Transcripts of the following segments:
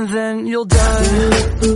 and then you'll die.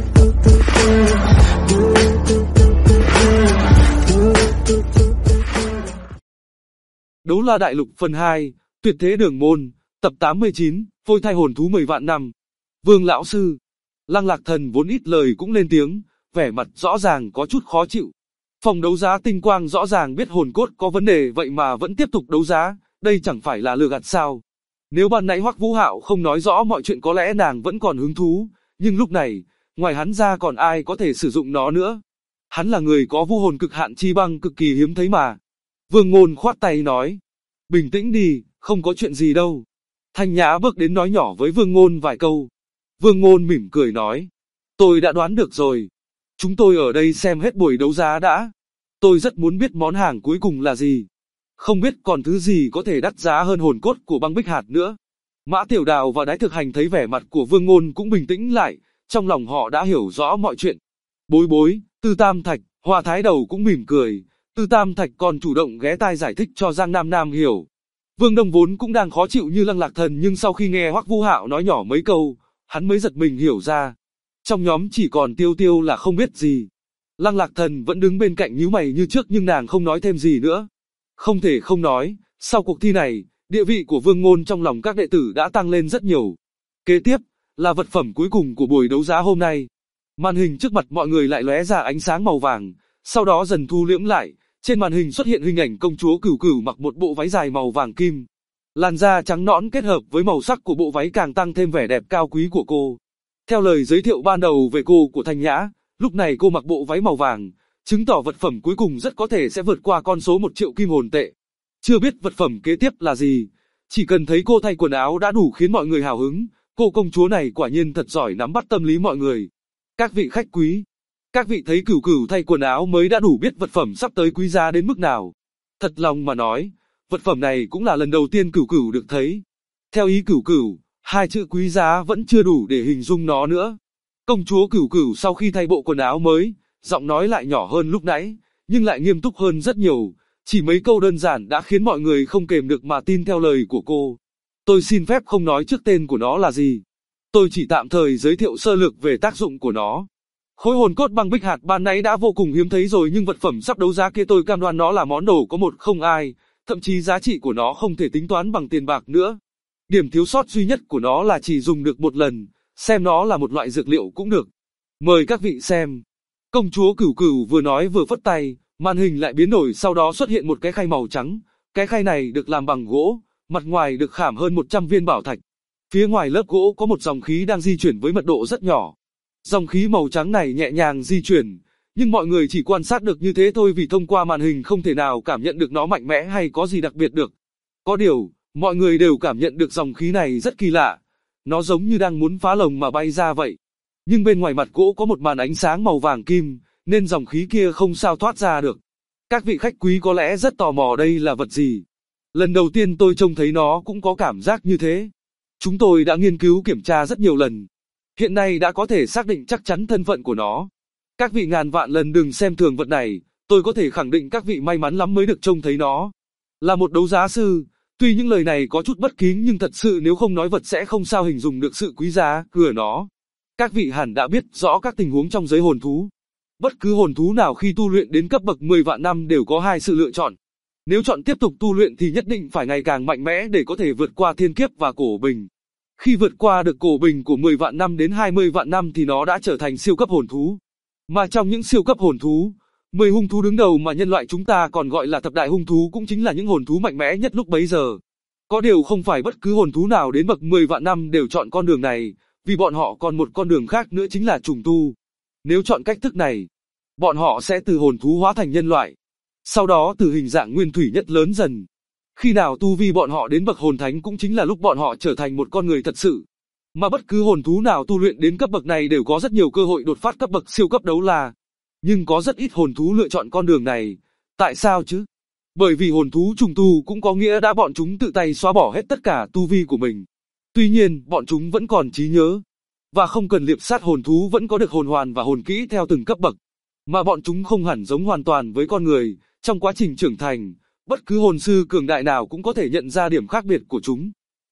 Đấu La Đại Lục phần 2, Tuyệt Thế Đường Môn, tập 89, phôi thai hồn thú 10 vạn năm. Vương lão sư, Lăng Lạc Thần vốn ít lời cũng lên tiếng, vẻ mặt rõ ràng có chút khó chịu. Phòng đấu giá Tinh Quang rõ ràng biết hồn cốt có vấn đề vậy mà vẫn tiếp tục đấu giá, đây chẳng phải là lừa gạt sao? Nếu ban nãy Hoắc Vũ Hạo không nói rõ mọi chuyện có lẽ nàng vẫn còn hứng thú, nhưng lúc này, ngoài hắn ra còn ai có thể sử dụng nó nữa? Hắn là người có vu hồn cực hạn chi băng cực kỳ hiếm thấy mà. Vương Ngôn khoát tay nói, bình tĩnh đi, không có chuyện gì đâu. Thanh Nhã bước đến nói nhỏ với Vương Ngôn vài câu. Vương Ngôn mỉm cười nói, tôi đã đoán được rồi. Chúng tôi ở đây xem hết buổi đấu giá đã. Tôi rất muốn biết món hàng cuối cùng là gì. Không biết còn thứ gì có thể đắt giá hơn hồn cốt của băng bích hạt nữa. Mã Tiểu Đào và Đái Thực Hành thấy vẻ mặt của Vương Ngôn cũng bình tĩnh lại, trong lòng họ đã hiểu rõ mọi chuyện. Bối Bối, Tư Tam Thạch, Hoa Thái Đầu cũng mỉm cười. Tư Tam Thạch còn chủ động ghé tai giải thích cho Giang Nam Nam hiểu. Vương Đông vốn cũng đang khó chịu như Lăng Lạc Thần nhưng sau khi nghe Hoắc Vũ Hạo nói nhỏ mấy câu, hắn mới giật mình hiểu ra. Trong nhóm chỉ còn Tiêu Tiêu là không biết gì. Lăng Lạc Thần vẫn đứng bên cạnh nhíu mày như trước nhưng nàng không nói thêm gì nữa. Không thể không nói, sau cuộc thi này, địa vị của Vương Ngôn trong lòng các đệ tử đã tăng lên rất nhiều. Kế tiếp, là vật phẩm cuối cùng của buổi đấu giá hôm nay. Màn hình trước mặt mọi người lại lóe ra ánh sáng màu vàng, sau đó dần thu liễm lại, trên màn hình xuất hiện hình ảnh công chúa Cửu Cửu mặc một bộ váy dài màu vàng kim. Làn da trắng nõn kết hợp với màu sắc của bộ váy càng tăng thêm vẻ đẹp cao quý của cô. Theo lời giới thiệu ban đầu về cô của Thanh Nhã, lúc này cô mặc bộ váy màu vàng, chứng tỏ vật phẩm cuối cùng rất có thể sẽ vượt qua con số 1 triệu kim hồn tệ. Chưa biết vật phẩm kế tiếp là gì, chỉ cần thấy cô thay quần áo đã đủ khiến mọi người hào hứng, cô công chúa này quả nhiên thật giỏi nắm bắt tâm lý mọi người. Các vị khách quý, các vị thấy Cửu Cửu thay quần áo mới đã đủ biết vật phẩm sắp tới quý giá đến mức nào. Thật lòng mà nói, vật phẩm này cũng là lần đầu tiên Cửu Cửu được thấy. Theo ý Cửu Cửu, hai chữ quý giá vẫn chưa đủ để hình dung nó nữa. Công chúa Cửu Cửu sau khi thay bộ quần áo mới, giọng nói lại nhỏ hơn lúc nãy, nhưng lại nghiêm túc hơn rất nhiều. Chỉ mấy câu đơn giản đã khiến mọi người không kềm được mà tin theo lời của cô. Tôi xin phép không nói trước tên của nó là gì. Tôi chỉ tạm thời giới thiệu sơ lược về tác dụng của nó. Khối hồn cốt băng bích hạt ban nãy đã vô cùng hiếm thấy rồi nhưng vật phẩm sắp đấu giá kia tôi cam đoan nó là món đồ có một không ai, thậm chí giá trị của nó không thể tính toán bằng tiền bạc nữa. Điểm thiếu sót duy nhất của nó là chỉ dùng được một lần, xem nó là một loại dược liệu cũng được. Mời các vị xem. Công chúa Cửu Cửu vừa nói vừa phất tay, màn hình lại biến đổi sau đó xuất hiện một cái khay màu trắng. Cái khay này được làm bằng gỗ, mặt ngoài được khảm hơn 100 viên bảo thạch. Phía ngoài lớp gỗ có một dòng khí đang di chuyển với mật độ rất nhỏ. Dòng khí màu trắng này nhẹ nhàng di chuyển, nhưng mọi người chỉ quan sát được như thế thôi vì thông qua màn hình không thể nào cảm nhận được nó mạnh mẽ hay có gì đặc biệt được. Có điều, mọi người đều cảm nhận được dòng khí này rất kỳ lạ. Nó giống như đang muốn phá lồng mà bay ra vậy. Nhưng bên ngoài mặt gỗ có một màn ánh sáng màu vàng kim, nên dòng khí kia không sao thoát ra được. Các vị khách quý có lẽ rất tò mò đây là vật gì. Lần đầu tiên tôi trông thấy nó cũng có cảm giác như thế. Chúng tôi đã nghiên cứu kiểm tra rất nhiều lần. Hiện nay đã có thể xác định chắc chắn thân phận của nó. Các vị ngàn vạn lần đừng xem thường vật này, tôi có thể khẳng định các vị may mắn lắm mới được trông thấy nó. Là một đấu giá sư, tuy những lời này có chút bất kính nhưng thật sự nếu không nói vật sẽ không sao hình dung được sự quý giá của nó. Các vị hẳn đã biết rõ các tình huống trong giới hồn thú. Bất cứ hồn thú nào khi tu luyện đến cấp bậc 10 vạn năm đều có hai sự lựa chọn. Nếu chọn tiếp tục tu luyện thì nhất định phải ngày càng mạnh mẽ để có thể vượt qua thiên kiếp và cổ bình. Khi vượt qua được cổ bình của 10 vạn năm đến 20 vạn năm thì nó đã trở thành siêu cấp hồn thú. Mà trong những siêu cấp hồn thú, 10 hung thú đứng đầu mà nhân loại chúng ta còn gọi là thập đại hung thú cũng chính là những hồn thú mạnh mẽ nhất lúc bấy giờ. Có điều không phải bất cứ hồn thú nào đến bậc 10 vạn năm đều chọn con đường này, vì bọn họ còn một con đường khác nữa chính là trùng tu. Nếu chọn cách thức này, bọn họ sẽ từ hồn thú hóa thành nhân loại. Sau đó từ hình dạng nguyên thủy nhất lớn dần. Khi nào tu vi bọn họ đến bậc hồn thánh cũng chính là lúc bọn họ trở thành một con người thật sự. Mà bất cứ hồn thú nào tu luyện đến cấp bậc này đều có rất nhiều cơ hội đột phát cấp bậc siêu cấp đấu la. Nhưng có rất ít hồn thú lựa chọn con đường này. Tại sao chứ? Bởi vì hồn thú trùng tu cũng có nghĩa đã bọn chúng tự tay xóa bỏ hết tất cả tu vi của mình. Tuy nhiên, bọn chúng vẫn còn trí nhớ. Và không cần liệp sát hồn thú vẫn có được hồn hoàn và hồn kỹ theo từng cấp bậc. Mà bọn chúng không hẳn giống hoàn toàn với con người, trong quá trình trưởng thành, bất cứ hồn sư cường đại nào cũng có thể nhận ra điểm khác biệt của chúng.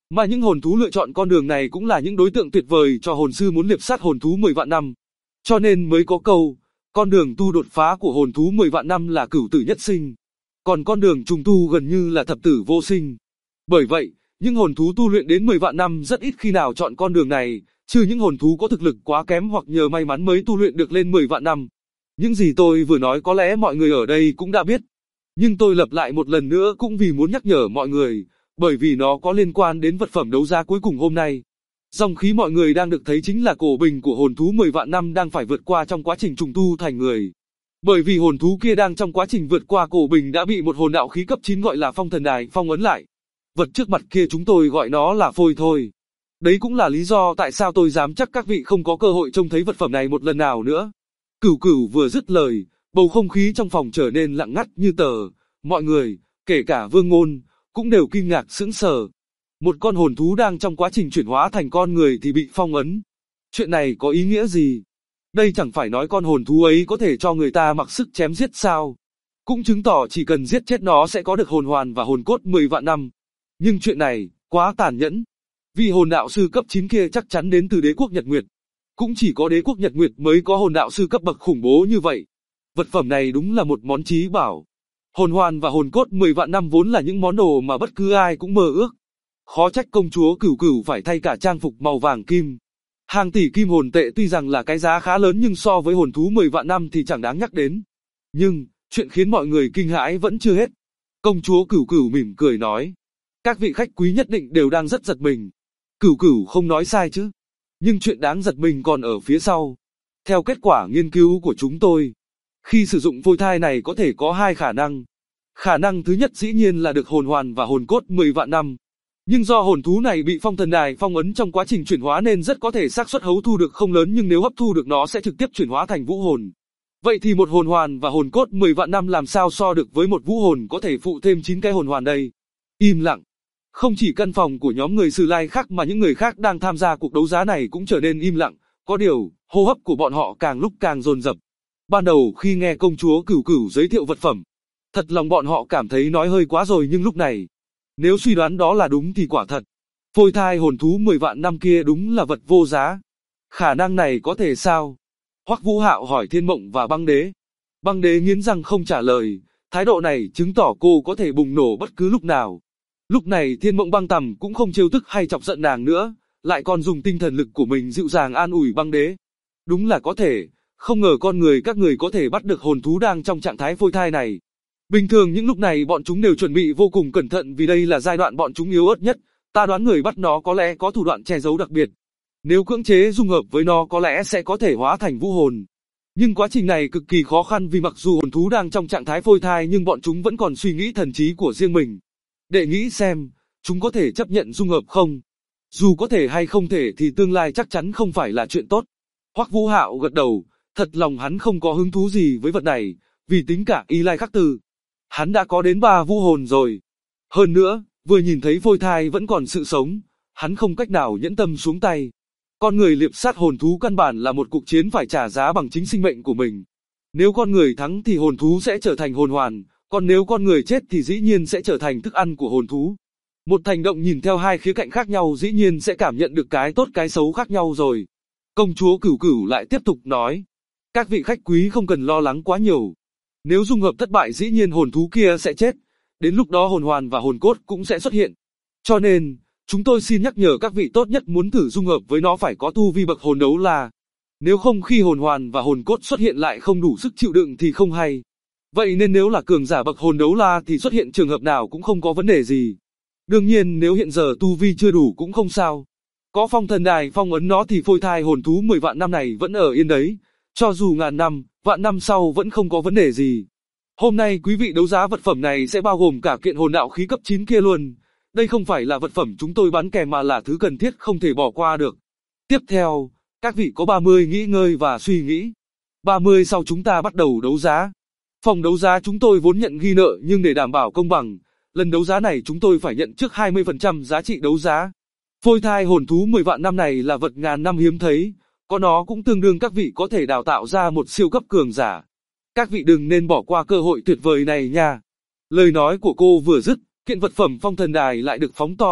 Mà những hồn thú lựa chọn con đường này cũng là những đối tượng tuyệt vời cho hồn sư muốn liệp sát hồn thú 10 vạn năm. Cho nên mới có câu, con đường tu đột phá của hồn thú 10 vạn năm là cửu tử nhất sinh. Còn con đường trùng tu gần như là thập tử vô sinh. Bởi vậy, những hồn thú tu luyện đến 10 vạn năm rất ít khi nào chọn con đường này, trừ những hồn thú có thực lực quá kém hoặc nhờ may mắn mới tu luyện được lên 10 vạn năm. Những gì tôi vừa nói có lẽ mọi người ở đây cũng đã biết. Nhưng tôi lặp lại một lần nữa cũng vì muốn nhắc nhở mọi người, bởi vì nó có liên quan đến vật phẩm đấu giá cuối cùng hôm nay. Dòng khí mọi người đang được thấy chính là cổ bình của hồn thú 10 vạn năm đang phải vượt qua trong quá trình trùng tu thành người. Bởi vì hồn thú kia đang trong quá trình vượt qua cổ bình đã bị một hồn đạo khí cấp 9 gọi là phong thần đài phong ấn lại. Vật trước mặt kia chúng tôi gọi nó là phôi thôi. Đấy cũng là lý do tại sao tôi dám chắc các vị không có cơ hội trông thấy vật phẩm này một lần nào nữa. Cửu Cửu vừa dứt lời, bầu không khí trong phòng trở nên lặng ngắt như tờ. Mọi người, kể cả Vương Ngôn, cũng đều kinh ngạc sững sờ. Một con hồn thú đang trong quá trình chuyển hóa thành con người thì bị phong ấn. Chuyện này có ý nghĩa gì? Đây chẳng phải nói con hồn thú ấy có thể cho người ta mặc sức chém giết sao? Cũng chứng tỏ chỉ cần giết chết nó sẽ có được hồn hoàn và hồn cốt 10 vạn năm. Nhưng chuyện này, quá tàn nhẫn. Vị hồn đạo sư cấp 9 kia chắc chắn đến từ đế quốc Nhật Nguyệt. Cũng chỉ có đế quốc Nhật Nguyệt mới có hồn đạo sư cấp bậc khủng bố như vậy. Vật phẩm này đúng là một món chí bảo. Hồn hoàn và hồn cốt 10 vạn năm vốn là những món đồ mà bất cứ ai cũng mơ ước. Khó trách công chúa Cửu Cửu phải thay cả trang phục màu vàng kim. Hàng tỷ kim hồn tệ tuy rằng là cái giá khá lớn nhưng so với hồn thú 10 vạn năm thì chẳng đáng nhắc đến. Nhưng, chuyện khiến mọi người kinh hãi vẫn chưa hết. Công chúa Cửu Cửu mỉm cười nói. Các vị khách quý nhất định đều đang rất giật mình. Cửu Cửu không nói sai chứ. Nhưng chuyện đáng giật mình còn ở phía sau. Theo kết quả nghiên cứu của chúng tôi, khi sử dụng phôi thai này có thể có hai khả năng. Khả năng thứ nhất dĩ nhiên là được hồn hoàn và hồn cốt 10 vạn năm. Nhưng do hồn thú này bị phong thần đài phong ấn trong quá trình chuyển hóa nên rất có thể xác suất hấp thu được không lớn, nhưng nếu hấp thu được nó sẽ trực tiếp chuyển hóa thành vũ hồn. Vậy thì một hồn hoàn và hồn cốt 10 vạn năm làm sao so được với một vũ hồn có thể phụ thêm 9 cái hồn hoàn đây? Im lặng. Không chỉ căn phòng của nhóm người Sử Lai khác mà những người khác đang tham gia cuộc đấu giá này cũng trở nên im lặng, có điều, hô hấp của bọn họ càng lúc càng dồn dập. Ban đầu khi nghe công chúa Cửu Cửu giới thiệu vật phẩm, thật lòng bọn họ cảm thấy nói hơi quá rồi, nhưng lúc này, nếu suy đoán đó là đúng thì quả thật. Phôi thai hồn thú 10 vạn năm kia đúng là vật vô giá. Khả năng này có thể sao? Hoắc Vũ Hạo hỏi Thiên Mộng và Băng Đế. Băng Đế nghiến răng không trả lời, thái độ này chứng tỏ cô có thể bùng nổ bất cứ lúc nào. Lúc này Thiên Mộng Băng Tầm cũng không trêu tức hay chọc giận nàng nữa, lại còn dùng tinh thần lực của mình dịu dàng an ủi Băng Đế. Đúng là có thể, không ngờ con người các người có thể bắt được hồn thú đang trong trạng thái phôi thai này. Bình thường những lúc này bọn chúng đều chuẩn bị vô cùng cẩn thận vì đây là giai đoạn bọn chúng yếu ớt nhất, ta đoán người bắt nó có lẽ có thủ đoạn che giấu đặc biệt. Nếu cưỡng chế dung hợp với nó có lẽ sẽ có thể hóa thành vũ hồn. Nhưng quá trình này cực kỳ khó khăn vì mặc dù hồn thú đang trong trạng thái phôi thai nhưng bọn chúng vẫn còn suy nghĩ thần trí của riêng mình. Để nghĩ xem, chúng có thể chấp nhận dung hợp không? Dù có thể hay không thể thì tương lai chắc chắn không phải là chuyện tốt. Hoắc Vũ Hạo gật đầu, thật lòng hắn không có hứng thú gì với vật này, vì tính cả Y Lai Khắc Từ. Hắn đã có đến 3 vũ hồn rồi. Hơn nữa, vừa nhìn thấy phôi thai vẫn còn sự sống, hắn không cách nào nhẫn tâm xuống tay. Con người liệp sát hồn thú căn bản là một cuộc chiến phải trả giá bằng chính sinh mệnh của mình. Nếu con người thắng thì hồn thú sẽ trở thành hồn hoàn, còn nếu con người chết thì dĩ nhiên sẽ trở thành thức ăn của hồn thú. Một hành động nhìn theo hai khía cạnh khác nhau dĩ nhiên sẽ cảm nhận được cái tốt cái xấu khác nhau rồi. Công chúa Cửu Cửu lại tiếp tục nói. Các vị khách quý không cần lo lắng quá nhiều. Nếu dung hợp thất bại dĩ nhiên hồn thú kia sẽ chết. Đến lúc đó hồn hoàn và hồn cốt cũng sẽ xuất hiện. Cho nên, chúng tôi xin nhắc nhở các vị tốt nhất muốn thử dung hợp với nó phải có tu vi bậc hồn đấu la. Nếu không khi hồn hoàn và hồn cốt xuất hiện lại không đủ sức chịu đựng thì không hay. Vậy nên nếu là cường giả bậc hồn đấu la thì xuất hiện trường hợp nào cũng không có vấn đề gì. Đương nhiên nếu hiện giờ tu vi chưa đủ cũng không sao. Có phong thần đài phong ấn nó thì phôi thai hồn thú 10 vạn năm này vẫn ở yên đấy. Cho dù ngàn năm, vạn năm sau vẫn không có vấn đề gì. Hôm nay quý vị đấu giá vật phẩm này sẽ bao gồm cả kiện hồn đạo khí cấp 9 kia luôn. Đây không phải là vật phẩm chúng tôi bán kèm mà là thứ cần thiết không thể bỏ qua được. Tiếp theo, các vị có 30 nghỉ ngơi và suy nghĩ. 30 sau chúng ta bắt đầu đấu giá. Phòng đấu giá chúng tôi vốn nhận ghi nợ nhưng để đảm bảo công bằng, lần đấu giá này chúng tôi phải nhận trước 20% giá trị đấu giá. Phôi thai hồn thú 10 vạn năm này là vật ngàn năm hiếm thấy, có nó cũng tương đương các vị có thể đào tạo ra một siêu cấp cường giả. Các vị đừng nên bỏ qua cơ hội tuyệt vời này nha. Lời nói của cô vừa dứt, kiện vật phẩm phong thần đài lại được phóng to,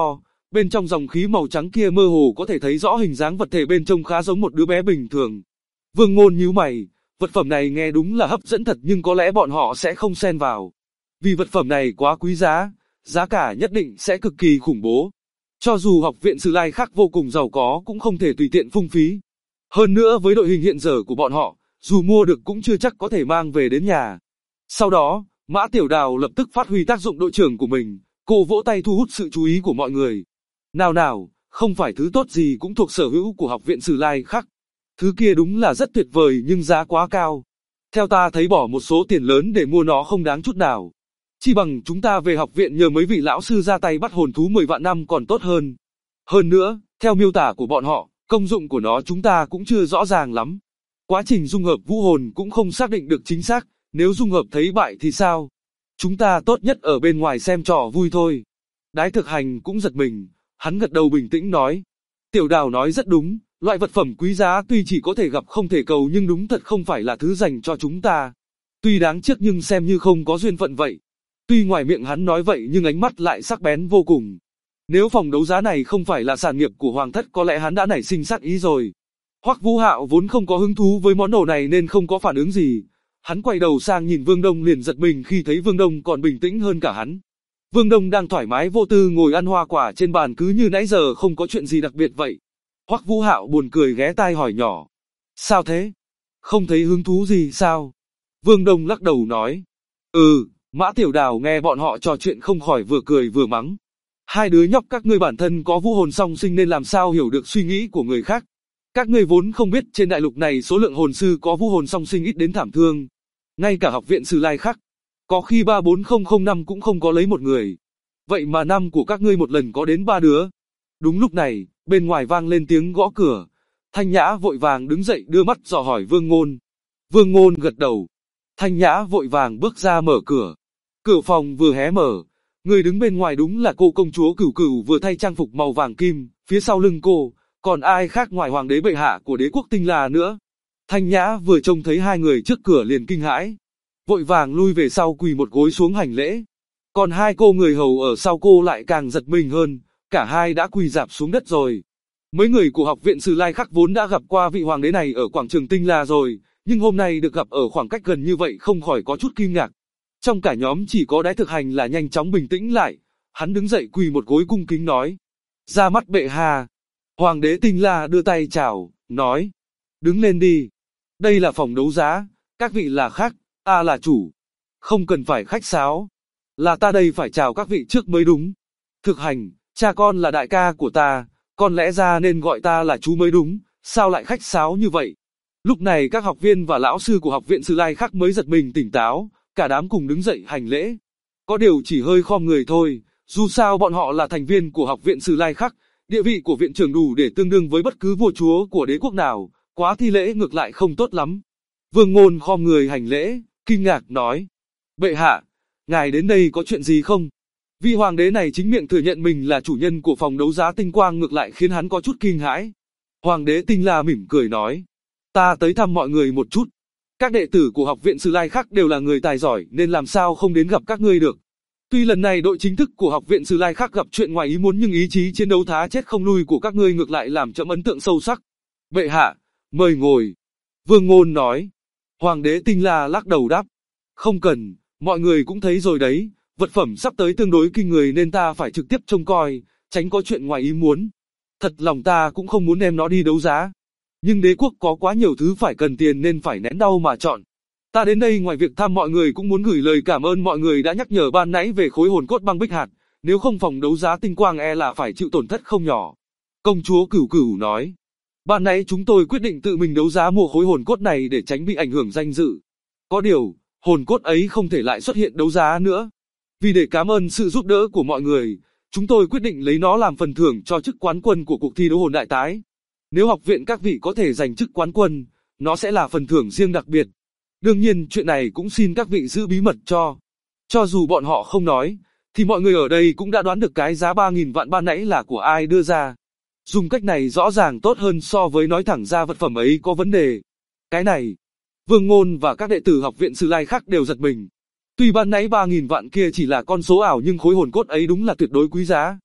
bên trong dòng khí màu trắng kia mơ hồ có thể thấy rõ hình dáng vật thể bên trong khá giống một đứa bé bình thường. Vương Ngôn nhíu mày, vật phẩm này nghe đúng là hấp dẫn thật nhưng có lẽ bọn họ sẽ không xen vào. Vì vật phẩm này quá quý giá, giá cả nhất định sẽ cực kỳ khủng bố. Cho dù học viện Sử Lai Khắc vô cùng giàu có cũng không thể tùy tiện phung phí. Hơn nữa với đội hình hiện giờ của bọn họ, dù mua được cũng chưa chắc có thể mang về đến nhà. Sau đó, Mã Tiểu Đào lập tức phát huy tác dụng đội trưởng của mình, cô vỗ tay thu hút sự chú ý của mọi người. Nào nào, không phải thứ tốt gì cũng thuộc sở hữu của học viện Sử Lai Khắc. Thứ kia đúng là rất tuyệt vời nhưng giá quá cao. Theo ta thấy bỏ một số tiền lớn để mua nó không đáng chút nào. Chi bằng chúng ta về học viện nhờ mấy vị lão sư ra tay bắt hồn thú 10 vạn năm còn tốt hơn. Hơn nữa, theo miêu tả của bọn họ, công dụng của nó chúng ta cũng chưa rõ ràng lắm. Quá trình dung hợp vũ hồn cũng không xác định được chính xác, nếu dung hợp thấy bại thì sao? Chúng ta tốt nhất ở bên ngoài xem trò vui thôi. Đái Thực Hành cũng giật mình, hắn gật đầu bình tĩnh nói. Tiểu Đào nói rất đúng, loại vật phẩm quý giá tuy chỉ có thể gặp không thể cầu nhưng đúng thật không phải là thứ dành cho chúng ta. Tuy đáng tiếc nhưng xem như không có duyên phận vậy. Tuy ngoài miệng hắn nói vậy nhưng ánh mắt lại sắc bén vô cùng. Nếu phòng đấu giá này không phải là sản nghiệp của Hoàng thất có lẽ hắn đã nảy sinh sát ý rồi. Hoắc Vũ Hạo vốn không có hứng thú với món đồ này nên không có phản ứng gì. Hắn quay đầu sang nhìn Vương Đông liền giật mình khi thấy Vương Đông còn bình tĩnh hơn cả hắn. Vương Đông đang thoải mái vô tư ngồi ăn hoa quả trên bàn cứ như nãy giờ không có chuyện gì đặc biệt vậy. Hoắc Vũ Hạo buồn cười ghé tai hỏi nhỏ. Sao thế? Không thấy hứng thú gì sao? Vương Đông lắc đầu nói. Mã Tiểu Đào nghe bọn họ trò chuyện không khỏi vừa cười vừa mắng. Hai đứa nhóc các ngươi bản thân có vũ hồn song sinh nên làm sao hiểu được suy nghĩ của người khác. Các ngươi vốn không biết trên đại lục này số lượng hồn sư có vũ hồn song sinh ít đến thảm thương. Ngay cả học viện Sử Lai Khắc, có khi 34005 năm cũng không có lấy một người. Vậy mà năm của các ngươi một lần có đến 3 đứa. Đúng lúc này, bên ngoài vang lên tiếng gõ cửa. Thanh Nhã vội vàng đứng dậy đưa mắt dò hỏi Vương Ngôn. Vương Ngôn gật đầu. Thanh Nhã vội vàng bước ra mở cửa. Cửa phòng vừa hé mở, người đứng bên ngoài đúng là cô công chúa Cửu Cửu vừa thay trang phục màu vàng kim, phía sau lưng cô, còn ai khác ngoài hoàng đế bệ hạ của đế quốc Tinh La nữa. Thanh Nhã vừa trông thấy hai người trước cửa liền kinh hãi, vội vàng lui về sau quỳ một gối xuống hành lễ. Còn hai cô người hầu ở sau cô lại càng giật mình hơn, cả hai đã quỳ rạp xuống đất rồi. Mấy người của học viện Sử Lai Khắc vốn đã gặp qua vị hoàng đế này ở quảng trường Tinh La rồi, nhưng hôm nay được gặp ở khoảng cách gần như vậy không khỏi có chút kinh ngạc. Trong cả nhóm chỉ có Đái Thực Hành là nhanh chóng bình tĩnh lại, hắn đứng dậy quỳ một gối cung kính nói. Ra mắt bệ hạ. Hoàng đế Tinh La đưa tay chào, nói. Đứng lên đi. Đây là phòng đấu giá, các vị là khách, ta là chủ. Không cần phải khách sáo. Là ta đây phải chào các vị trước mới đúng. Thực Hành, cha con là đại ca của ta, con lẽ ra nên gọi ta là chú mới đúng, sao lại khách sáo như vậy? Lúc này các học viên và lão sư của học viện Sử Lai Khắc mới giật mình tỉnh táo, cả đám cùng đứng dậy hành lễ. Có điều chỉ hơi khom người thôi, dù sao bọn họ là thành viên của học viện Sử Lai Khắc, địa vị của viện trưởng đủ để tương đương với bất cứ vua chúa của đế quốc nào, quá thi lễ ngược lại không tốt lắm. Vương Ngôn khom người hành lễ, kinh ngạc nói. Bệ hạ, ngài đến đây có chuyện gì không? Vị hoàng đế này chính miệng thừa nhận mình là chủ nhân của phòng đấu giá Tinh Quang ngược lại khiến hắn có chút kinh hãi. Hoàng đế Tinh La mỉm cười nói. Ta tới thăm mọi người một chút. Các đệ tử của học viện Sử Lai Khắc đều là người tài giỏi nên làm sao không đến gặp các ngươi được. Tuy lần này đội chính thức của học viện Sử Lai Khắc gặp chuyện ngoài ý muốn nhưng ý chí chiến đấu thá chết không lui của các ngươi ngược lại làm chậm ấn tượng sâu sắc. Bệ hạ, mời ngồi. Vương Ngôn nói. Hoàng đế Tinh La lắc đầu đáp. Không cần, mọi người cũng thấy rồi đấy, vật phẩm sắp tới tương đối kinh người nên ta phải trực tiếp trông coi, tránh có chuyện ngoài ý muốn. Thật lòng ta cũng không muốn đem nó đi đấu giá. Nhưng đế quốc có quá nhiều thứ phải cần tiền nên phải nén đau mà chọn. Ta đến đây ngoài việc thăm mọi người cũng muốn gửi lời cảm ơn mọi người đã nhắc nhở ban nãy về khối hồn cốt băng bích hạt, nếu không phòng đấu giá Tinh Quang e là phải chịu tổn thất không nhỏ. Công chúa Cửu Cửu nói, ban nãy chúng tôi quyết định tự mình đấu giá mua khối hồn cốt này để tránh bị ảnh hưởng danh dự. Có điều, hồn cốt ấy không thể lại xuất hiện đấu giá nữa. Vì để cảm ơn sự giúp đỡ của mọi người, chúng tôi quyết định lấy nó làm phần thưởng cho chức quán quân của cuộc thi đấu hồn đại tái. Nếu học viện các vị có thể giành chức quán quân, nó sẽ là phần thưởng riêng đặc biệt. Đương nhiên chuyện này cũng xin các vị giữ bí mật cho. Cho dù bọn họ không nói, thì mọi người ở đây cũng đã đoán được cái giá 3.000 vạn ban nãy là của ai đưa ra. Dùng cách này rõ ràng tốt hơn so với nói thẳng ra vật phẩm ấy có vấn đề. Cái này, Vương Ngôn và các đệ tử học viện Sử Lai Khắc đều giật mình. Tuy ban nãy 3.000 vạn kia chỉ là con số ảo nhưng khối hồn cốt ấy đúng là tuyệt đối quý giá.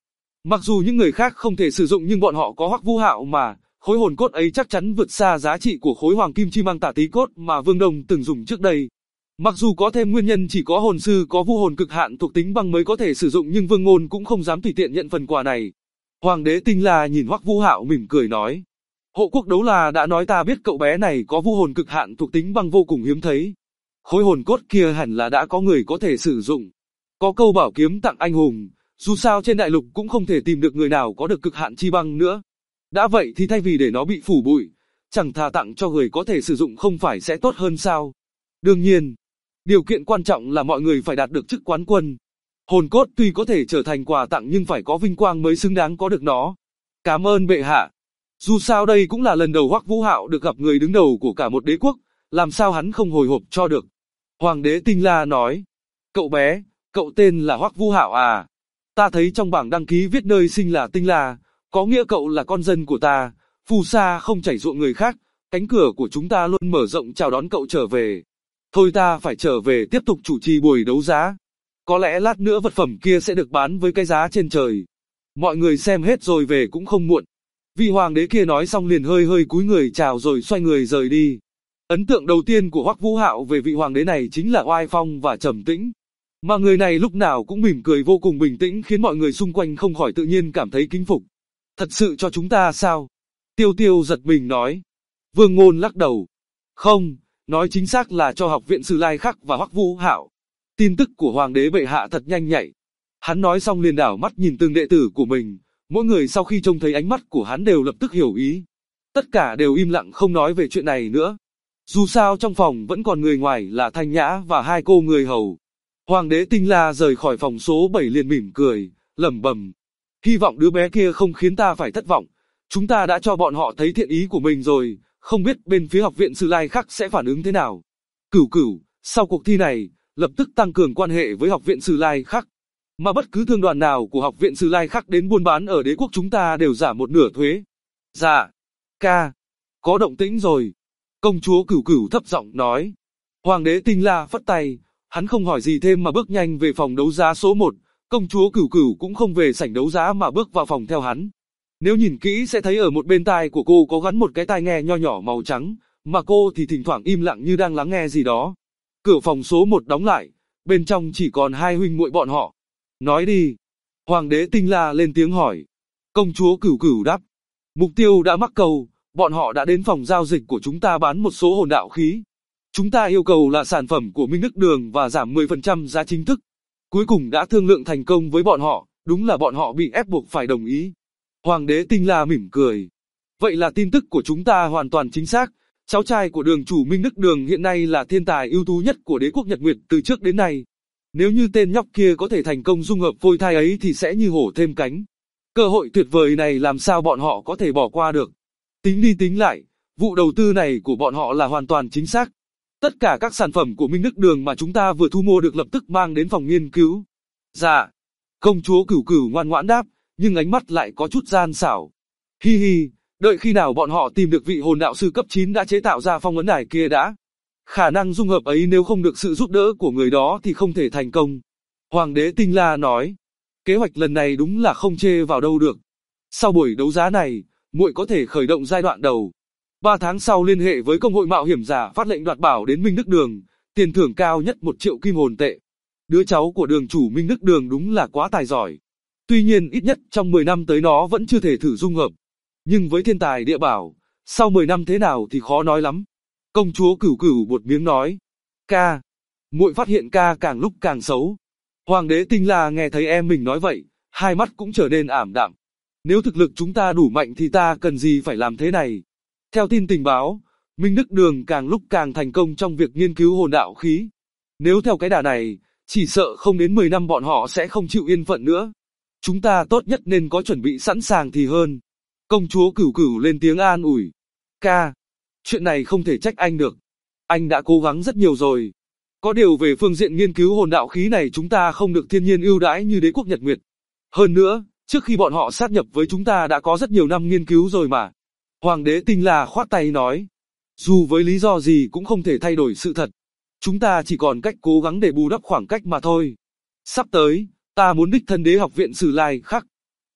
Mặc dù những người khác không thể sử dụng nhưng bọn họ có Hoắc Vũ Hạo mà, khối hồn cốt ấy chắc chắn vượt xa giá trị của khối hoàng kim chi mang tả tí cốt mà Vương Đông từng dùng trước đây. Mặc dù có thêm nguyên nhân chỉ có hồn sư có vu hồn cực hạn thuộc tính băng mới có thể sử dụng nhưng Vương Ngôn cũng không dám tùy tiện nhận phần quà này. Hoàng đế Tinh La nhìn Hoắc Vũ Hạo mỉm cười nói. Hộ quốc Đấu La đã nói ta biết cậu bé này có vu hồn cực hạn thuộc tính băng vô cùng hiếm thấy. Khối hồn cốt kia hẳn là đã có người có thể sử dụng. Có câu bảo kiếm tặng anh hùng, dù sao trên đại lục cũng không thể tìm được người nào có được cực hạn chi băng nữa. Đã vậy thì thay vì để nó bị phủ bụi, chẳng thà tặng cho người có thể sử dụng không phải sẽ tốt hơn sao? Đương nhiên, điều kiện quan trọng là mọi người phải đạt được chức quán quân. Hồn cốt tuy có thể trở thành quà tặng nhưng phải có vinh quang mới xứng đáng có được nó. Cảm ơn bệ hạ. Dù sao đây cũng là lần đầu Hoắc Vũ Hạo được gặp người đứng đầu của cả một đế quốc, làm sao hắn không hồi hộp cho được. Hoàng đế Tinh La nói, cậu bé, cậu tên là Hoắc Vũ Hạo à? Ta thấy trong bảng đăng ký viết nơi sinh là Tinh La, có nghĩa cậu là con dân của ta, phù sa không chảy ruộng người khác, cánh cửa của chúng ta luôn mở rộng chào đón cậu trở về. Thôi ta phải trở về tiếp tục chủ trì buổi đấu giá. Có lẽ lát nữa vật phẩm kia sẽ được bán với cái giá trên trời. Mọi người xem hết rồi về cũng không muộn. Vị hoàng đế kia nói xong liền hơi hơi cúi người chào rồi xoay người rời đi. Ấn tượng đầu tiên của Hoắc Vũ Hạo về vị hoàng đế này chính là oai phong và trầm tĩnh. Mà người này lúc nào cũng mỉm cười vô cùng bình tĩnh khiến mọi người xung quanh không khỏi tự nhiên cảm thấy kính phục. Thật sự cho chúng ta sao? Tiêu Tiêu giật mình nói. Vương Ngôn lắc đầu. Không, nói chính xác là cho học viện Sử Lai Khắc và Hoắc Vũ Hạo. Tin tức của hoàng đế bệ hạ thật nhanh nhạy. Hắn nói xong liền đảo mắt nhìn từng đệ tử của mình, mỗi người sau khi trông thấy ánh mắt của hắn đều lập tức hiểu ý. Tất cả đều im lặng không nói về chuyện này nữa. Dù sao trong phòng vẫn còn người ngoài là Thanh Nhã và hai cô người hầu. Hoàng đế Tinh La rời khỏi phòng số 7 liền mỉm cười, lẩm bẩm. Hy vọng đứa bé kia không khiến ta phải thất vọng. Chúng ta đã cho bọn họ thấy thiện ý của mình rồi, không biết bên phía học viện Sử Lai Khắc sẽ phản ứng thế nào. Cửu Cửu, sau cuộc thi này, lập tức tăng cường quan hệ với học viện Sử Lai Khắc. Mà bất cứ thương đoàn nào của học viện Sử Lai Khắc đến buôn bán ở đế quốc chúng ta đều giảm một nửa thuế. Dạ, ca, có động tĩnh rồi. Công chúa Cửu Cửu thấp giọng nói. Hoàng đế Tinh La phất tay, hắn không hỏi gì thêm mà bước nhanh về phòng đấu giá số 1. Công chúa Cửu Cửu cũng không về sảnh đấu giá mà bước vào phòng theo hắn. Nếu nhìn kỹ sẽ thấy ở một bên tai của cô có gắn một cái tai nghe nho nhỏ màu trắng, mà cô thì thỉnh thoảng im lặng như đang lắng nghe gì đó. Cửa phòng số 1 đóng lại, bên trong chỉ còn hai huynh muội bọn họ. Nói đi. Hoàng đế Tinh La lên tiếng hỏi. Công chúa Cửu Cửu đáp. Mục tiêu đã mắc câu, bọn họ đã đến phòng giao dịch của chúng ta bán một số hồn đạo khí. Chúng ta yêu cầu là sản phẩm của Minh Đức Đường và giảm 10% giá chính thức. Cuối cùng đã thương lượng thành công với bọn họ, đúng là bọn họ bị ép buộc phải đồng ý. Hoàng đế Tinh La mỉm cười. Vậy là tin tức của chúng ta hoàn toàn chính xác. Cháu trai của đường chủ Minh Đức Đường hiện nay là thiên tài ưu tú nhất của đế quốc Nhật Nguyệt từ trước đến nay. Nếu như tên nhóc kia có thể thành công dung hợp phôi thai ấy thì sẽ như hổ thêm cánh. Cơ hội tuyệt vời này làm sao bọn họ có thể bỏ qua được. Tính đi tính lại, vụ đầu tư này của bọn họ là hoàn toàn chính xác. Tất cả các sản phẩm của Minh Đức Đường mà chúng ta vừa thu mua được lập tức mang đến phòng nghiên cứu. Dạ. Công chúa Cửu Cửu ngoan ngoãn đáp, nhưng ánh mắt lại có chút gian xảo. Hi hi, đợi khi nào bọn họ tìm được vị hồn đạo sư cấp 9 đã chế tạo ra phong ấn đài kia đã. Khả năng dung hợp ấy nếu không được sự giúp đỡ của người đó thì không thể thành công. Hoàng đế Tinh La nói, kế hoạch lần này đúng là không chê vào đâu được. Sau buổi đấu giá này, muội có thể khởi động giai đoạn đầu. 3 tháng sau liên hệ với công hội mạo hiểm giả phát lệnh đoạt bảo đến Minh Đức Đường, tiền thưởng cao nhất 1 triệu kim hồn tệ. Đứa cháu của đường chủ Minh Đức Đường đúng là quá tài giỏi. Tuy nhiên ít nhất trong 10 năm tới nó vẫn chưa thể thử dung hợp. Nhưng với thiên tài địa bảo, sau 10 năm thế nào thì khó nói lắm. Công chúa Cửu Cửu buột miếng nói. Ca, muội phát hiện ca càng lúc càng xấu. Hoàng đế Tinh La nghe thấy em mình nói vậy, hai mắt cũng trở nên ảm đạm. Nếu thực lực chúng ta đủ mạnh thì ta cần gì phải làm thế này. Theo tin tình báo, Minh Đức Đường càng lúc càng thành công trong việc nghiên cứu hồn đạo khí. Nếu theo cái đà này, chỉ sợ không đến 10 năm bọn họ sẽ không chịu yên phận nữa. Chúng ta tốt nhất nên có chuẩn bị sẵn sàng thì hơn. Công chúa Cửu Cửu lên tiếng an ủi. Ca, chuyện này không thể trách anh được. Anh đã cố gắng rất nhiều rồi. Có điều về phương diện nghiên cứu hồn đạo khí này chúng ta không được thiên nhiên ưu đãi như đế quốc Nhật Nguyệt. Hơn nữa, trước khi bọn họ sát nhập với chúng ta đã có rất nhiều năm nghiên cứu rồi mà. Hoàng đế Tinh La khoát tay nói. Dù với lý do gì cũng không thể thay đổi sự thật. Chúng ta chỉ còn cách cố gắng để bù đắp khoảng cách mà thôi. Sắp tới, ta muốn đích thân đế học viện Sử Lai Khắc.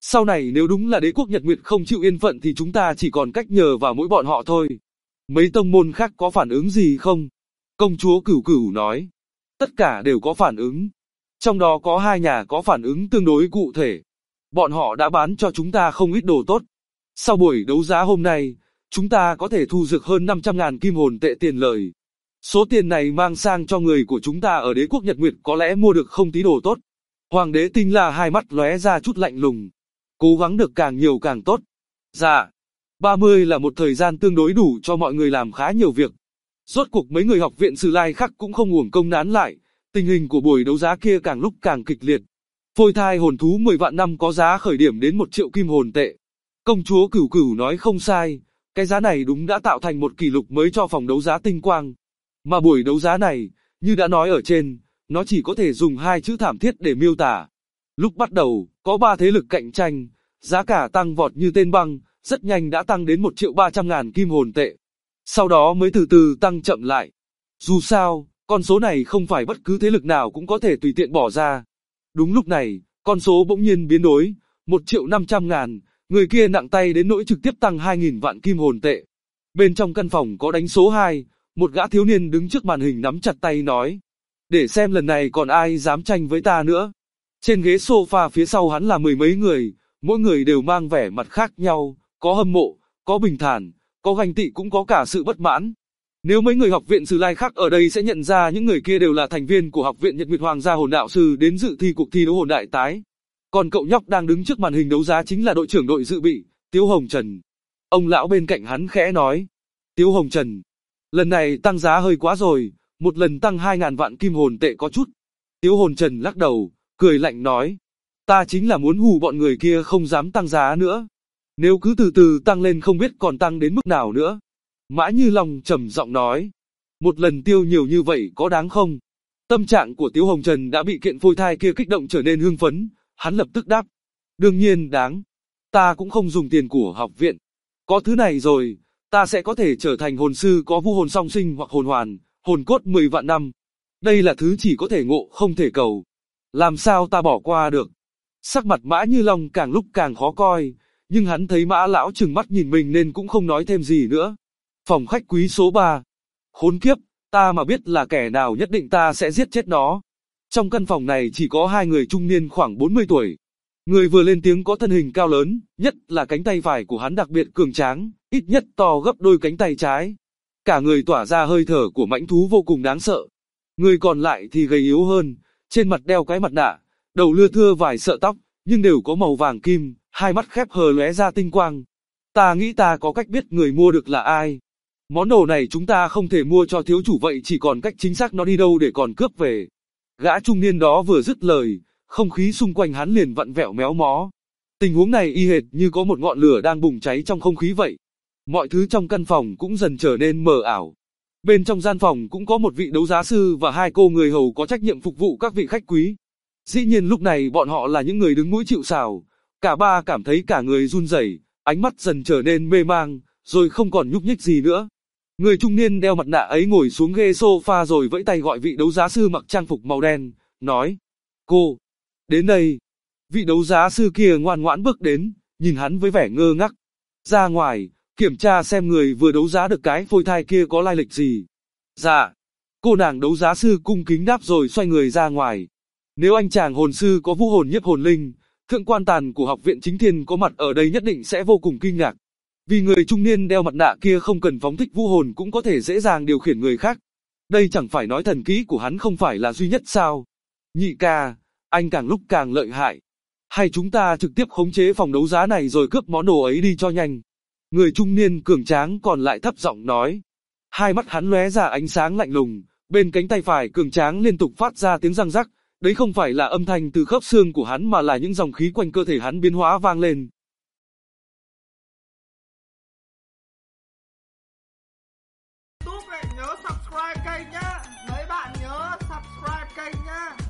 Sau này nếu đúng là đế quốc Nhật Nguyệt không chịu yên phận thì chúng ta chỉ còn cách nhờ vào mỗi bọn họ thôi. Mấy tông môn khác có phản ứng gì không? Công chúa Cửu Cửu nói. Tất cả đều có phản ứng. Trong đó có 2 nhà có phản ứng tương đối cụ thể. Bọn họ đã bán cho chúng ta không ít đồ tốt. Sau buổi đấu giá hôm nay, chúng ta có thể thu được hơn 500.000 kim hồn tệ tiền lời. Số tiền này mang sang cho người của chúng ta ở đế quốc Nhật Nguyệt có lẽ mua được không tí đồ tốt. Hoàng đế Tinh La hai mắt lóe ra chút lạnh lùng. Cố gắng được càng nhiều càng tốt. Dạ. 30 là một thời gian tương đối đủ cho mọi người làm khá nhiều việc. Rốt cuộc mấy người học viện Sử Lai Khắc cũng không uổng công nán lại. Tình hình của buổi đấu giá kia càng lúc càng kịch liệt. Phôi thai hồn thú 10 vạn năm có giá khởi điểm đến 1 triệu kim hồn tệ. Công chúa Cửu Cửu nói không sai. Cái giá này đúng đã tạo thành một kỷ lục mới cho phòng đấu giá Tinh Quang. Mà buổi đấu giá này, như đã nói ở trên, nó chỉ có thể dùng 2 chữ thảm thiết để miêu tả. Lúc bắt đầu, có 3 thế lực cạnh tranh, giá cả tăng vọt như tên băng, rất nhanh đã tăng đến 1.300.000 kim hồn tệ. Sau đó mới từ từ tăng chậm lại. Dù sao, con số này không phải bất cứ thế lực nào cũng có thể tùy tiện bỏ ra. Đúng lúc này, con số bỗng nhiên biến đổi, 1.500.000, người kia nặng tay đến nỗi trực tiếp tăng 2.000 vạn kim hồn tệ. Bên trong căn phòng có đánh số 2, một gã thiếu niên đứng trước màn hình nắm chặt tay nói. Để xem lần này còn ai dám tranh với ta nữa. Trên ghế sofa phía sau hắn là 10 mấy người, mỗi người đều mang vẻ mặt khác nhau, có hâm mộ, có bình thản, có ganh tị cũng có cả sự bất mãn. Nếu mấy người học viện Sử Lai Khắc ở đây sẽ nhận ra những người kia đều là thành viên của học viện Nhật Nguyệt Hoàng gia hồn đạo sư đến dự thi cuộc thi đấu hồn đại tái. Còn cậu nhóc đang đứng trước màn hình đấu giá chính là đội trưởng đội dự bị, Tiếu Hồng Trần. Ông lão bên cạnh hắn khẽ nói. Tiếu Hồng Trần, lần này tăng giá hơi quá rồi, một lần tăng 2.000 vạn kim hồn tệ có chút. Tiếu Hồng Trần lắc đầu, cười lạnh nói. Ta chính là muốn hù bọn người kia không dám tăng giá nữa. Nếu cứ từ từ tăng lên không biết còn tăng đến mức nào nữa. Mã Như Long trầm giọng nói. Một lần tiêu nhiều như vậy có đáng không? Tâm trạng của Tiếu Hồng Trần đã bị kiện phôi thai kia kích động trở nên hưng phấn. Hắn lập tức đáp. Đương nhiên đáng. Ta cũng không dùng tiền của học viện. Có thứ này rồi, ta sẽ có thể trở thành hồn sư có vu hồn song sinh hoặc hồn hoàn, hồn cốt 10 vạn năm. Đây là thứ chỉ có thể ngộ không thể cầu. Làm sao ta bỏ qua được? Sắc mặt Mã Như Long càng lúc càng khó coi, nhưng hắn thấy Mã lão trừng mắt nhìn mình nên cũng không nói thêm gì nữa. Phòng khách quý số 3. Khốn kiếp, ta mà biết là kẻ nào nhất định ta sẽ giết chết nó. Trong căn phòng này chỉ có 2 người trung niên khoảng 40 tuổi. Người vừa lên tiếng có thân hình cao lớn, nhất là cánh tay phải của hắn đặc biệt cường tráng, ít nhất to gấp đôi cánh tay trái. Cả người tỏa ra hơi thở của mãnh thú vô cùng đáng sợ. Người còn lại thì gầy yếu hơn, trên mặt đeo cái mặt nạ, đầu lưa thưa vài sợi tóc, nhưng đều có màu vàng kim, hai mắt khép hờ lóe ra tinh quang. Ta nghĩ ta có cách biết người mua được là ai. Món đồ này chúng ta không thể mua cho thiếu chủ vậy chỉ còn cách chính xác nó đi đâu để còn cướp về. Gã trung niên đó vừa dứt lời, không khí xung quanh hắn liền vặn vẹo méo mó. Tình huống này y hệt như có một ngọn lửa đang bùng cháy trong không khí vậy. Mọi thứ trong căn phòng cũng dần trở nên mờ ảo. Bên trong gian phòng cũng có một vị đấu giá sư và 2 cô người hầu có trách nhiệm phục vụ các vị khách quý. Dĩ nhiên lúc này bọn họ là những người đứng mũi chịu sào. Cả ba cảm thấy cả người run rẩy, ánh mắt dần trở nên mê mang, rồi không còn nhúc nhích gì nữa. Người trung niên đeo mặt nạ ấy ngồi xuống ghế sofa rồi vẫy tay gọi vị đấu giá sư mặc trang phục màu đen, nói. Cô, đến đây. Vị đấu giá sư kia ngoan ngoãn bước đến, nhìn hắn với vẻ ngơ ngác. Ra ngoài, kiểm tra xem người vừa đấu giá được cái phôi thai kia có lai lịch gì. Dạ. Cô nàng đấu giá sư cung kính đáp rồi xoay người ra ngoài. Nếu anh chàng hồn sư có vũ hồn nhiếp hồn linh, thượng quan tàn của học viện chính thiên có mặt ở đây nhất định sẽ vô cùng kinh ngạc. Vì người trung niên đeo mặt nạ kia không cần phóng thích vũ hồn cũng có thể dễ dàng điều khiển người khác. Đây chẳng phải nói thần kỹ của hắn không phải là duy nhất sao? Nhị ca, anh càng lúc càng lợi hại. Hay chúng ta trực tiếp khống chế phòng đấu giá này rồi cướp món đồ ấy đi cho nhanh. Người trung niên cường tráng còn lại thấp giọng nói. Hai mắt hắn lóe ra ánh sáng lạnh lùng, bên cánh tay phải cường tráng liên tục phát ra tiếng răng rắc. Đấy không phải là âm thanh từ khớp xương của hắn mà là những dòng khí quanh cơ thể hắn biến hóa vang lên. YouTube này nhớ subscribe kênh nhá. Mấy bạn nhớ subscribe kênh nhá.